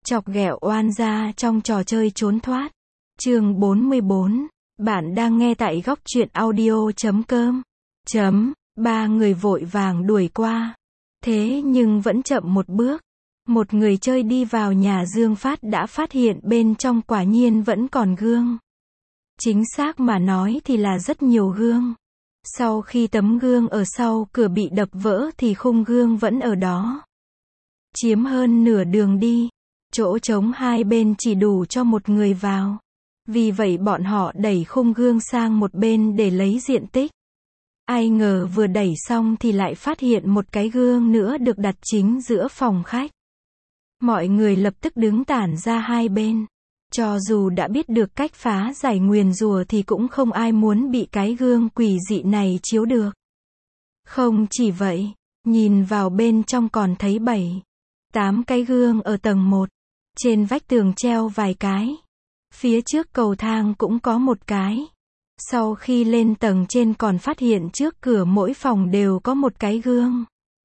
Chọc ghẹo oan gia trong trò chơi trốn thoát. Chương 44. Bạn đang nghe tại góc truyện audio.com. Ba người vội vàng đuổi qua. Thế nhưng vẫn chậm một bước. Một người chơi đi vào nhà Dương Phát đã phát hiện bên trong quả nhiên vẫn còn gương. Chính xác mà nói thì là rất nhiều gương. Sau khi tấm gương ở sau cửa bị đập vỡ thì khung gương vẫn ở đó. Chiếm hơn nửa đường đi. Chỗ trống hai bên chỉ đủ cho một người vào. Vì vậy bọn họ đẩy khung gương sang một bên để lấy diện tích. Ai ngờ vừa đẩy xong thì lại phát hiện một cái gương nữa được đặt chính giữa phòng khách. Mọi người lập tức đứng tản ra hai bên. Cho dù đã biết được cách phá giải nguyền rủa thì cũng không ai muốn bị cái gương quỷ dị này chiếu được. Không chỉ vậy, nhìn vào bên trong còn thấy 7-8 cái gương ở tầng 1. Trên vách tường treo vài cái. Phía trước cầu thang cũng có một cái. Sau khi lên tầng trên còn phát hiện trước cửa mỗi phòng đều có một cái gương.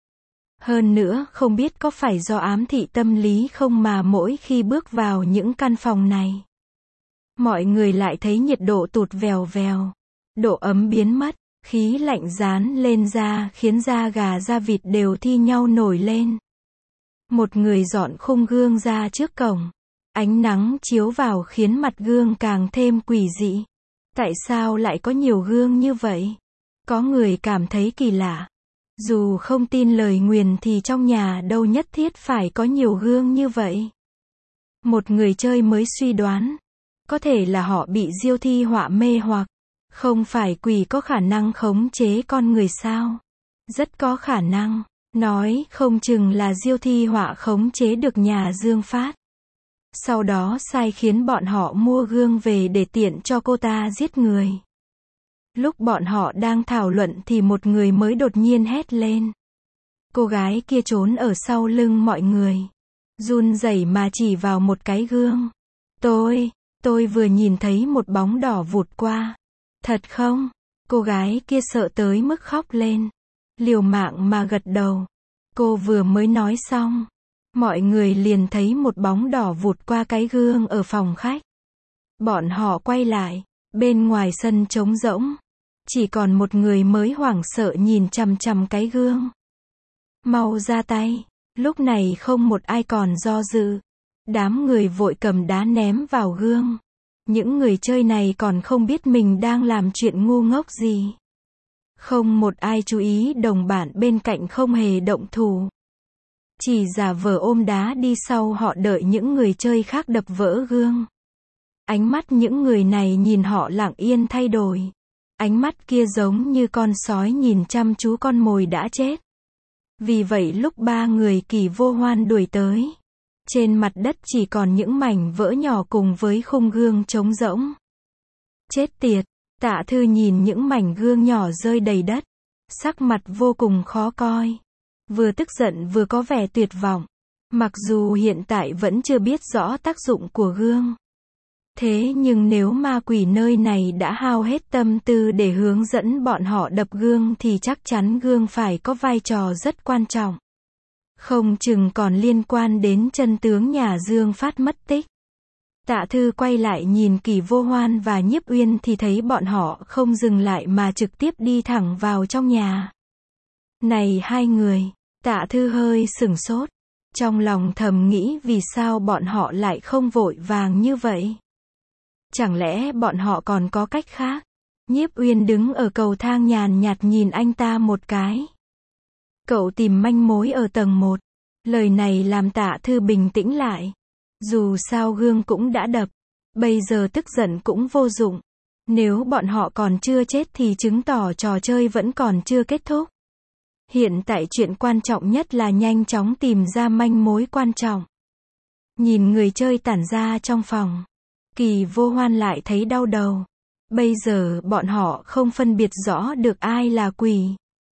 Hơn nữa không biết có phải do ám thị tâm lý không mà mỗi khi bước vào những căn phòng này, mọi người lại thấy nhiệt độ tụt vèo vèo. Độ ấm biến mất, khí lạnh dán lên da khiến da gà da vịt đều thi nhau nổi lên. Một người dọn khung gương ra trước cổng. Ánh nắng chiếu vào khiến mặt gương càng thêm quỷ dị. Tại sao lại có nhiều gương như vậy? Có người cảm thấy kỳ lạ. Dù không tin lời nguyền thì trong nhà đâu nhất thiết phải có nhiều gương như vậy. Một người chơi mới suy đoán. Có thể là họ bị diêu thi họa mê hoặc. Không phải quỷ có khả năng khống chế con người sao? Rất có khả năng. Nói không chừng là diêu thi họa khống chế được nhà Dương Phát. Sau đó sai khiến bọn họ mua gương về để tiện cho cô ta giết người. Lúc bọn họ đang thảo luận thì một người mới đột nhiên hét lên. Cô gái kia trốn ở sau lưng mọi người. Run rẩy mà chỉ vào một cái gương. Tôi vừa nhìn thấy một bóng đỏ vụt qua. Thật không? Cô gái kia sợ tới mức khóc lên. Liều mạng mà gật đầu. Cô vừa mới nói xong. Mọi người liền thấy một bóng đỏ vụt qua cái gương ở phòng khách. Bọn họ quay lại. Bên ngoài sân trống rỗng. Chỉ còn một người mới hoảng sợ nhìn chằm chằm cái gương. Mau ra tay. Lúc này không một ai còn do dự. Đám người vội cầm đá ném vào gương. Những người chơi này còn không biết mình đang làm chuyện ngu ngốc gì. Không một ai chú ý đồng bạn bên cạnh không hề động thủ. Chỉ giả vờ ôm đá đi sau họ đợi những người chơi khác đập vỡ gương. Ánh mắt những người này nhìn họ lặng yên thay đổi. Ánh mắt kia giống như con sói nhìn chăm chú con mồi đã chết. Vì vậy lúc ba người Kỳ Vô Hoan đuổi tới, trên mặt đất chỉ còn những mảnh vỡ nhỏ cùng với khung gương trống rỗng. Chết tiệt, Tạ Thư nhìn những mảnh gương nhỏ rơi đầy đất. Sắc mặt vô cùng khó coi. Vừa tức giận vừa có vẻ tuyệt vọng. Mặc dù hiện tại vẫn chưa biết rõ tác dụng của gương. Thế nhưng nếu ma quỷ nơi này đã hao hết tâm tư để hướng dẫn bọn họ đập gương thì chắc chắn gương phải có vai trò rất quan trọng. Không chừng còn liên quan đến chân tướng nhà Dương Phát mất tích. Tạ Thư quay lại nhìn Kỳ Vô Hoan và Nhiếp Uyên thì thấy bọn họ không dừng lại mà trực tiếp đi thẳng vào trong nhà. Này hai người, Tạ Thư hơi sửng sốt. Trong lòng thầm nghĩ vì sao bọn họ lại không vội vàng như vậy. Chẳng lẽ bọn họ còn có cách khác? Nhiếp Uyên đứng ở cầu thang nhàn nhạt nhìn anh ta một cái. Cậu tìm manh mối ở tầng 1. Lời này làm Tạ Thư bình tĩnh lại. Dù sao gương cũng đã đập. Bây giờ tức giận cũng vô dụng. Nếu bọn họ còn chưa chết thì chứng tỏ trò chơi vẫn còn chưa kết thúc. Hiện tại chuyện quan trọng nhất là nhanh chóng tìm ra manh mối quan trọng. Nhìn người chơi tản ra trong phòng. Kỳ Vô Hoan lại thấy đau đầu. Bây giờ bọn họ không phân biệt rõ được ai là quỷ,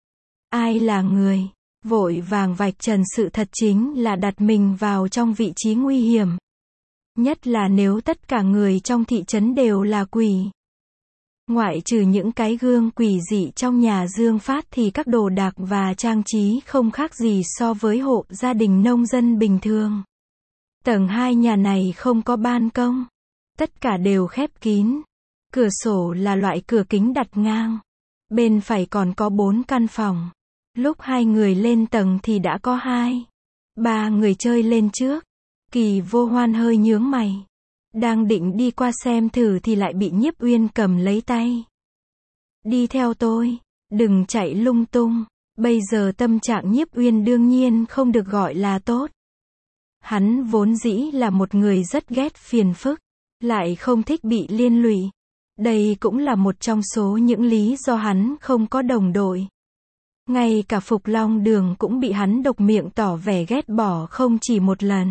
ai là người. Vội vàng vạch trần sự thật chính là đặt mình vào trong vị trí nguy hiểm. Nhất là nếu tất cả người trong thị trấn đều là quỷ. Ngoại trừ những cái gương quỷ dị trong nhà Dương Phát thì các đồ đạc và trang trí không khác gì so với hộ gia đình nông dân bình thường. Tầng 2 nhà này không có ban công. Tất cả đều khép kín. Cửa sổ là loại cửa kính đặt ngang. Bên phải còn có 4 căn phòng. Lúc hai người lên tầng thì đã có 3 người chơi lên trước. Kỳ Vô Hoan hơi nhướng mày. Đang định đi qua xem thử thì lại bị Nhiếp Uyên cầm lấy tay. Đi theo tôi, đừng chạy lung tung. Bây giờ tâm trạng Nhiếp Uyên đương nhiên không được gọi là tốt. Hắn vốn dĩ là một người rất ghét phiền phức, lại không thích bị liên lụy. Đây cũng là một trong số những lý do hắn không có đồng đội. Ngay cả Phục Long Đường cũng bị hắn độc miệng tỏ vẻ ghét bỏ không chỉ một lần.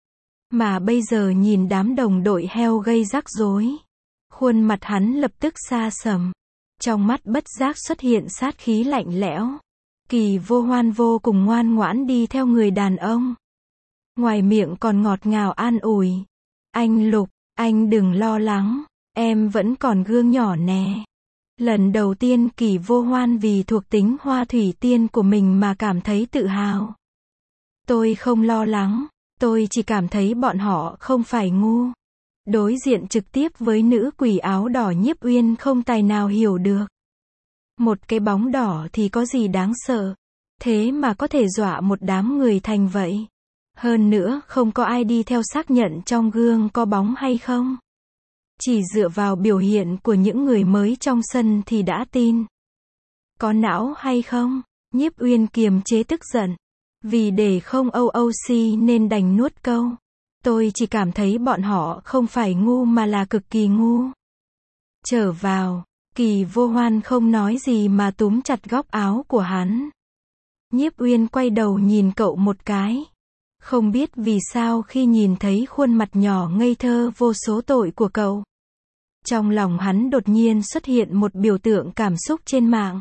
Mà bây giờ nhìn đám đồng đội heo gây rắc rối. Khuôn mặt hắn lập tức xa sầm. Trong mắt bất giác xuất hiện sát khí lạnh lẽo. Kỳ Vô Hoan vô cùng ngoan ngoãn đi theo người đàn ông. Ngoài miệng còn ngọt ngào an ủi. Anh Lục, anh đừng lo lắng. Em vẫn còn gương nhỏ nè. Lần đầu tiên Kỳ Vô Hoan vì thuộc tính hoa thủy tiên của mình mà cảm thấy tự hào. Tôi không lo lắng. Tôi chỉ cảm thấy bọn họ không phải ngu. Đối diện trực tiếp với nữ quỷ áo đỏ Nhiếp Uyên không tài nào hiểu được. Một cái bóng đỏ thì có gì đáng sợ. Thế mà có thể dọa một đám người thành vậy. Hơn nữa không có ai đi theo xác nhận trong gương có bóng hay không. Chỉ dựa vào biểu hiện của những người mới trong sân thì đã tin. Có não hay không? Nhiếp Uyên kiềm chế tức giận. Vì để không OOC nên đành nuốt câu. Tôi chỉ cảm thấy bọn họ không phải ngu mà là cực kỳ ngu. Trở vào, Kỳ Vô Hoan không nói gì mà túm chặt góc áo của hắn. Nhiếp Uyên quay đầu nhìn cậu một cái. Không biết vì sao khi nhìn thấy khuôn mặt nhỏ ngây thơ vô số tội của cậu. Trong lòng hắn đột nhiên xuất hiện một biểu tượng cảm xúc trên mạng.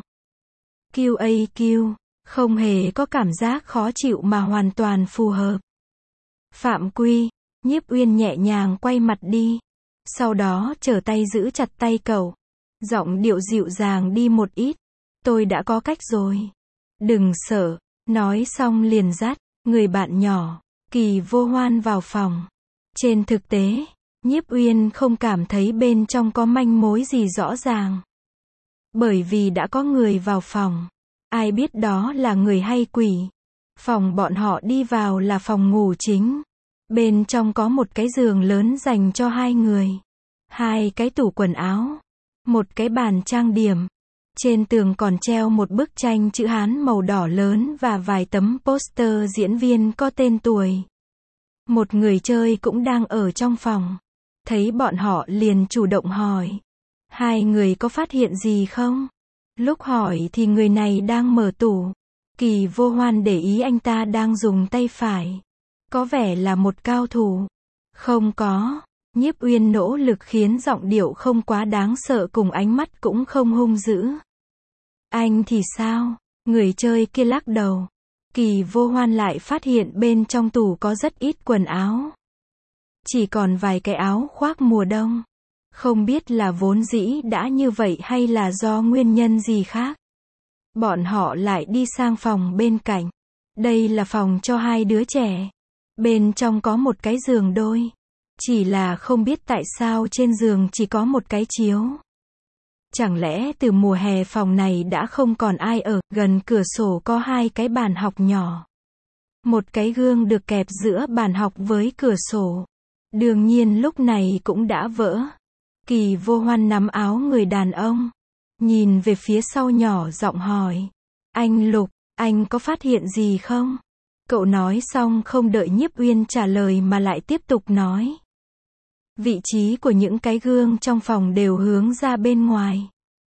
QAQ, không hề có cảm giác khó chịu mà hoàn toàn phù hợp. Phạm Quy, Nhiếp Uyên nhẹ nhàng quay mặt đi. Sau đó trở tay giữ chặt tay cậu. Giọng điệu dịu dàng đi một ít. Tôi đã có cách rồi. Đừng sợ. Nói xong liền dắt người bạn nhỏ, Kỳ Vô Hoan vào phòng. Trên thực tế, Nhiếp Uyên không cảm thấy bên trong có manh mối gì rõ ràng. Bởi vì đã có người vào phòng. Ai biết đó là người hay quỷ. Phòng bọn họ đi vào là phòng ngủ chính. Bên trong có một cái giường lớn dành cho 2 người. 2 cái tủ quần áo. Một cái bàn trang điểm. Trên tường còn treo một bức tranh chữ Hán màu đỏ lớn và vài tấm poster diễn viên có tên tuổi. Một người chơi cũng đang ở trong phòng. Thấy bọn họ liền chủ động hỏi. 2 người có phát hiện gì không? Lúc hỏi thì người này đang mở tủ. Kỳ Vô Hoan để ý anh ta đang dùng tay phải. Có vẻ là một cao thủ. Không có. Nhiếp Uyên nỗ lực khiến giọng điệu không quá đáng sợ cùng ánh mắt cũng không hung dữ. Anh thì sao? Người chơi kia lắc đầu. Kỳ Vô Hoan lại phát hiện bên trong tủ có rất ít quần áo. Chỉ còn vài cái áo khoác mùa đông. Không biết là vốn dĩ đã như vậy hay là do nguyên nhân gì khác. Bọn họ lại đi sang phòng bên cạnh. Đây là phòng cho 2 đứa trẻ. Bên trong có một cái giường đôi. Chỉ là không biết tại sao trên giường chỉ có một cái chiếu. Chẳng lẽ từ mùa hè phòng này đã không còn ai ở, gần cửa sổ có 2 cái bàn học nhỏ. Một cái gương được kẹp giữa bàn học với cửa sổ. Đương nhiên lúc này cũng đã vỡ. Kỳ Vô Hoan nắm áo người đàn ông. Nhìn về phía sau nhỏ giọng hỏi. Anh Lục, anh có phát hiện gì không? Cậu nói xong không đợi Nhiếp Uyên trả lời mà lại tiếp tục nói. Vị trí của những cái gương trong phòng đều hướng ra bên ngoài.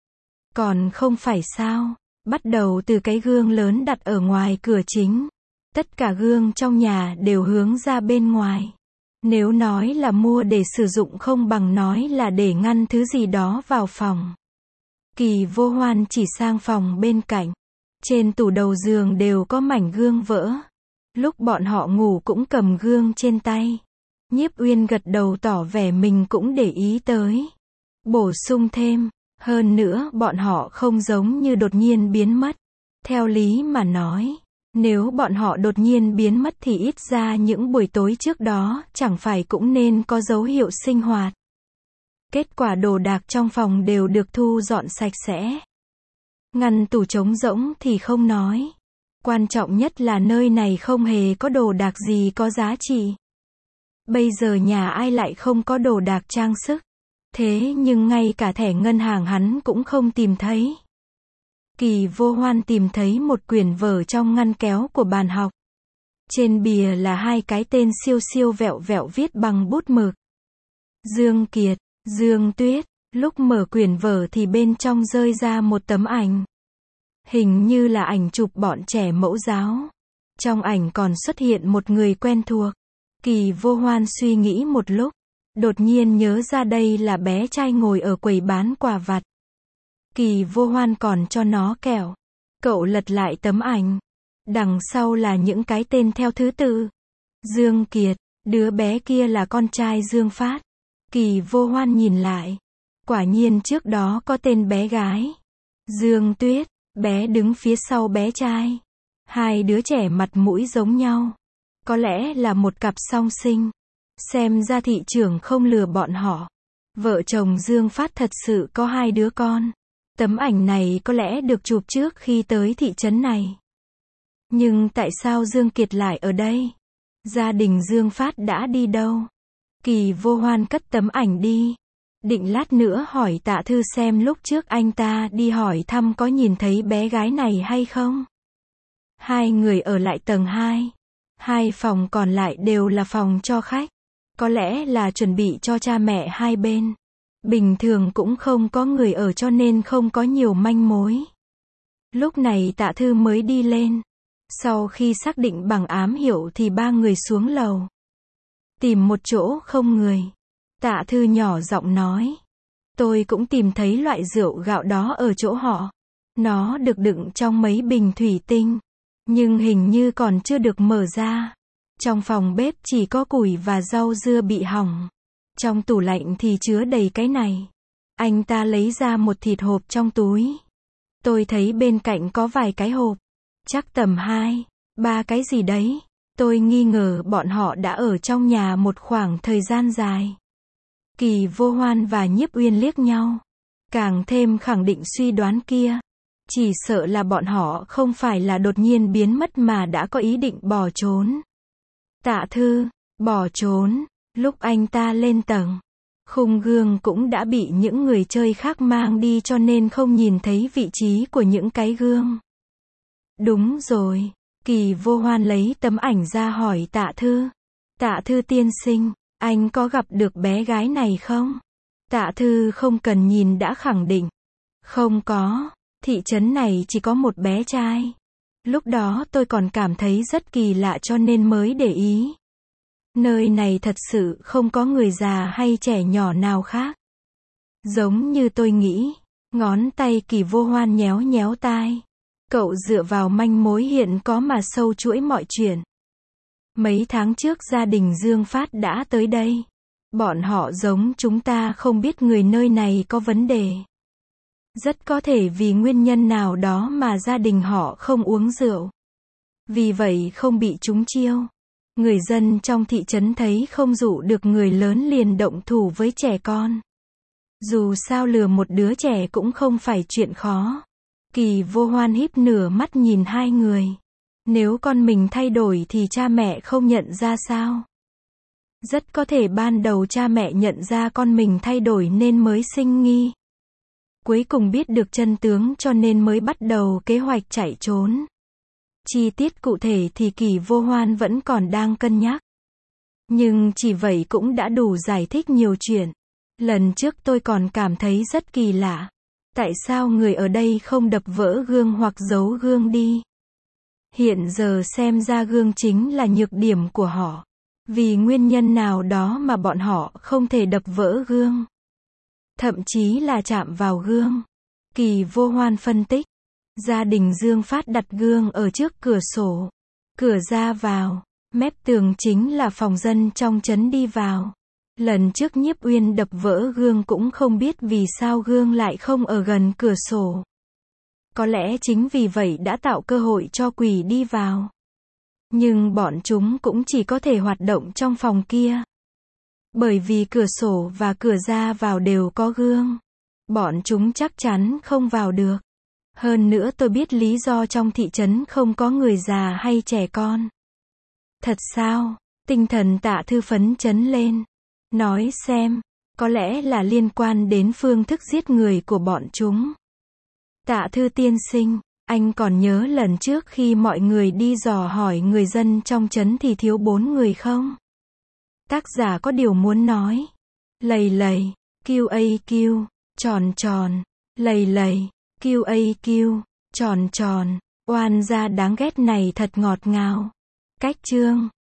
Còn không phải sao? Bắt đầu từ cái gương lớn đặt ở ngoài cửa chính. Tất cả gương trong nhà đều hướng ra bên ngoài. Nếu nói là mua để sử dụng không bằng nói là để ngăn thứ gì đó vào phòng. Kỳ Vô Hoan chỉ sang phòng bên cạnh. Trên tủ đầu giường đều có mảnh gương vỡ. Lúc bọn họ ngủ cũng cầm gương trên tay. Nhiếp Uyên gật đầu tỏ vẻ mình cũng để ý tới. Bổ sung thêm. Hơn nữa bọn họ không giống như đột nhiên biến mất. Theo lý mà nói, Nếu bọn họ đột nhiên biến mất thì ít ra những buổi tối trước đó, chẳng phải cũng nên có dấu hiệu sinh hoạt. Kết quả đồ đạc trong phòng đều được thu dọn sạch sẽ. Ngăn tủ trống rỗng thì không nói. Quan trọng nhất là nơi này không hề có đồ đạc gì có giá trị. Bây giờ nhà ai lại không có đồ đạc trang sức. Thế nhưng ngay cả thẻ ngân hàng hắn cũng không tìm thấy. Kỳ Vô Hoan tìm thấy một quyển vở trong ngăn kéo của bàn học. Trên bìa là hai cái tên siêu siêu vẹo vẹo viết bằng bút mực. Dương Kiệt, Dương Tuyết. Lúc mở quyển vở thì bên trong rơi ra một tấm ảnh. Hình như là ảnh chụp bọn trẻ mẫu giáo. Trong ảnh còn xuất hiện một người quen thuộc. Kỳ Vô Hoan suy nghĩ một lúc. Đột nhiên nhớ ra đây là bé trai ngồi ở quầy bán quà vặt. Kỳ Vô Hoan còn cho nó kẹo. Cậu lật lại tấm ảnh. Đằng sau là những cái tên theo thứ tự. Dương Kiệt, đứa bé kia là con trai Dương Phát. Kỳ Vô Hoan nhìn lại. Quả nhiên trước đó có tên bé gái. Dương Tuyết, bé đứng phía sau bé trai. Hai đứa trẻ mặt mũi giống nhau. Có lẽ là một cặp song sinh. Xem ra thị trưởng không lừa bọn họ. Vợ chồng Dương Phát thật sự có hai đứa con. Tấm ảnh này có lẽ được chụp trước khi tới thị trấn này. Nhưng tại sao Dương Kiệt lại ở đây? Gia đình Dương Phát đã đi đâu? Kỳ Vô Hoan cất tấm ảnh đi. Định lát nữa hỏi Tạ Thư xem lúc trước anh ta đi hỏi thăm có nhìn thấy bé gái này hay không? Hai người ở lại tầng 2. Hai phòng còn lại đều là phòng cho khách. Có lẽ là chuẩn bị cho cha mẹ hai bên. Bình thường cũng không có người ở cho nên không có nhiều manh mối. Lúc này Tạ Thư mới đi lên. Sau khi xác định bằng ám hiệu thì ba người xuống lầu. Tìm một chỗ không người. Tạ Thư nhỏ giọng nói. Tôi cũng tìm thấy loại rượu gạo đó ở chỗ họ. Nó được đựng trong mấy bình thủy tinh. Nhưng hình như còn chưa được mở ra. Trong phòng bếp chỉ có củi và rau dưa bị hỏng. Trong tủ lạnh thì chứa đầy cái này. Anh ta lấy ra một thịt hộp trong túi. Tôi thấy bên cạnh có vài cái hộp. Chắc tầm 2, 3 cái gì đấy. Tôi nghi ngờ bọn họ đã ở trong nhà một khoảng thời gian dài. Kỳ Vô Hoan và Nhiếp Uyên liếc nhau. Càng thêm khẳng định suy đoán kia. Chỉ sợ là bọn họ không phải là đột nhiên biến mất mà đã có ý định bỏ trốn. Tạ Thư, bỏ trốn. Lúc anh ta lên tầng, khung gương cũng đã bị những người chơi khác mang đi cho nên không nhìn thấy vị trí của những cái gương. Đúng rồi. Kỳ Vô Hoan lấy tấm ảnh ra hỏi Tạ Thư. Tạ Thư tiên sinh, anh có gặp được bé gái này không? Tạ Thư không cần nhìn đã khẳng định. Không có, thị trấn này chỉ có một bé trai. Lúc đó tôi còn cảm thấy rất kỳ lạ cho nên mới để ý. Nơi này thật sự không có người già hay trẻ nhỏ nào khác. Giống như tôi nghĩ. Ngón tay Kỳ Vô Hoan nhéo nhéo tai. Cậu dựa vào manh mối hiện có mà sâu chuỗi mọi chuyện. Mấy tháng trước gia đình Dương Phát đã tới đây. Bọn họ giống chúng ta không biết người nơi này có vấn đề. Rất có thể vì nguyên nhân nào đó mà gia đình họ không uống rượu. Vì vậy không bị trúng chiêu. Người dân trong thị trấn thấy không dụ được người lớn liền động thủ với trẻ con. Dù sao lừa một đứa trẻ cũng không phải chuyện khó. Kỳ Vô Hoan híp nửa mắt nhìn hai người. Nếu con mình thay đổi thì cha mẹ không nhận ra sao? Rất có thể ban đầu cha mẹ nhận ra con mình thay đổi nên mới sinh nghi. Cuối cùng biết được chân tướng cho nên mới bắt đầu kế hoạch chạy trốn. Chi tiết cụ thể thì Kỳ Vô Hoan vẫn còn đang cân nhắc. Nhưng chỉ vậy cũng đã đủ giải thích nhiều chuyện. Lần trước tôi còn cảm thấy rất kỳ lạ. Tại sao người ở đây không đập vỡ gương hoặc giấu gương đi? Hiện giờ xem ra gương chính là nhược điểm của họ. Vì nguyên nhân nào đó mà bọn họ không thể đập vỡ gương. Thậm chí là chạm vào gương. Kỳ Vô Hoan phân tích. Gia đình Dương Phát đặt gương ở trước cửa sổ. Cửa ra vào. Mép tường chính là phòng dân trong trấn đi vào. Lần trước Nhiếp Uyên đập vỡ gương cũng không biết vì sao gương lại không ở gần cửa sổ. Có lẽ chính vì vậy đã tạo cơ hội cho quỷ đi vào. Nhưng bọn chúng cũng chỉ có thể hoạt động trong phòng kia. Bởi vì cửa sổ và cửa ra vào đều có gương. Bọn chúng chắc chắn không vào được. Hơn nữa tôi biết lý do trong thị trấn không có người già hay trẻ con. Thật sao? Tinh thần Tạ Thư phấn chấn lên. Nói xem, có lẽ là liên quan đến phương thức giết người của bọn chúng. Tạ Thư tiên sinh, anh còn nhớ lần trước khi mọi người đi dò hỏi người dân trong trấn thì thiếu 4 người không? Tác giả có điều muốn nói. Lầy lầy, QAQ, tròn tròn, lầy lầy, QAQ, tròn tròn, oan gia đáng ghét này thật ngọt ngào. Cách chương